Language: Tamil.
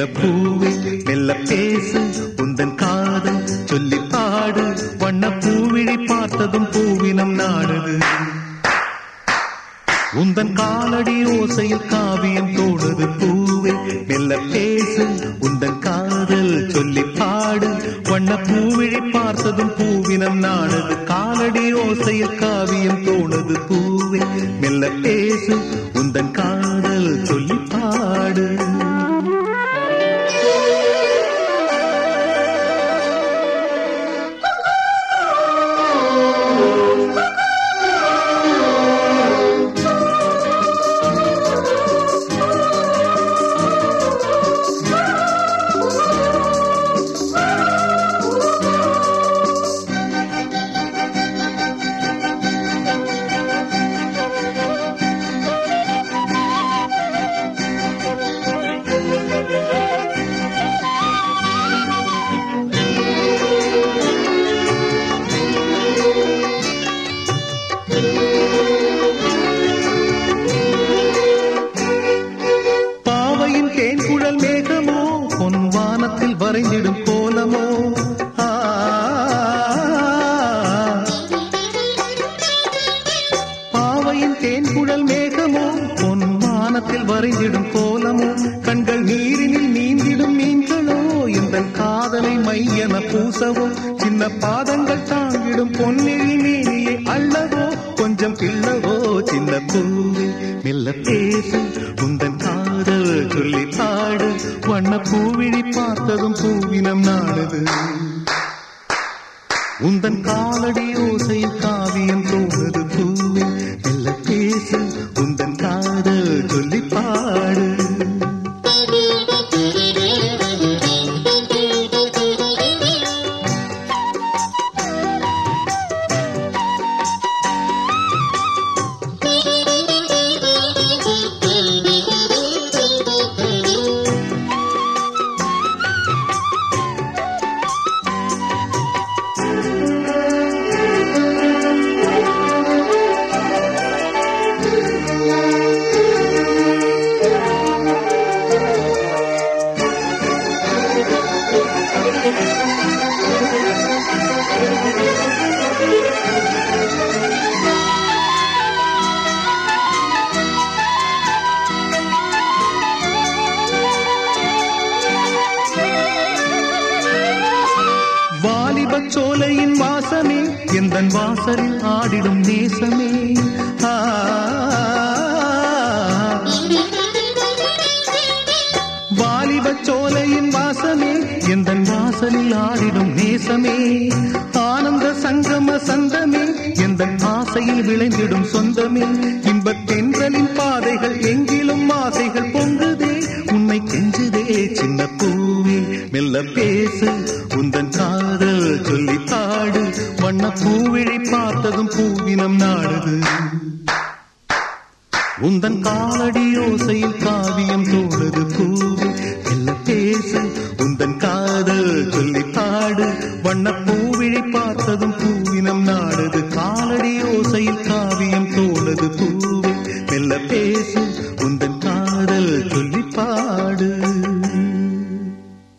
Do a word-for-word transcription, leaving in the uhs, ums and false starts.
பூவே மெல்ல பேசு உந்தன் காதல் சொல்லி பாடு வண்ண பூவிழி பார்த்ததும் பூவினம் நாடுது உந்தன் காலடி ஓசையில் காவியம் தோடுது பூவே மெல்ல பேசு உந்தன் காதல் சொல்லி பாடு வண்ண பூவிழி பார்த்ததும் பூவினம் நாடுது காலடி ஓசையில் காவியம் தோணுது பூவே மெல்ல பேசு உந்தன் காதல் சொல்லி பாடு தேன்குழல் மேகமோ பொன்வானத்தில் வரைந்திடும் கோலமோ பாவையின் தேன்குழல் மேகமோ பொன்வானத்தில் வரைந்திடும் கோலமோ கண்கள் நீரினில் நீந்திடும் மீன்களோ இந்த காதலை மையென பூசவோ சின்ன பாதங்கள் தாங்கிடும் பொன்னிழி மேனியை அள்ளவோ கொஞ்சம் கிள்ளவோ சின்ன பூவே மெல்ல பேசு உந்தன் காதல் சொல்லி பாடு வண்ண பூவிழி பார்த்ததும் பூவினம் நாடுது உந்தன் காலடி ஓசையில் காவியம் தோணுது பூவே மெல்ல பேசு உந்தன் காதல் சொல்லி பாடு வாலிபச் சோலையின் வாசமே எந்தன் வாசலில் ஆடிடும் நேசமே வாலிபச் சோலையின் வாசமே எந்தன் வாசலில் ஆடிடும் நேசமே ஆனந்த சங்கம சந்தமே எந்தன் ஆசையில் விளைந்திடும் சொந்தமே இன்பத் தென்றலின் பாதைகள் எங்கிலும் ஆசைகள் பொங்குதே உன்னை கெஞ்சுதே சின்ன பூவே மெல்ல பேசு உந்தன் காதல் சொல்லி பாடு வண்ண பூவிழி பார்த்ததும் பூவினம் நாடுது உந்தன் காலடி ஓசையில் காவியம் தோடுது பூவே மெல்ல பேசு உந்தன் காதல் சொல்லி பாடு வண்ண பூவிழி பார்த்ததும் பூவினம் நாடுது காலடி ஓசையில் காவியம் தோடுது பூ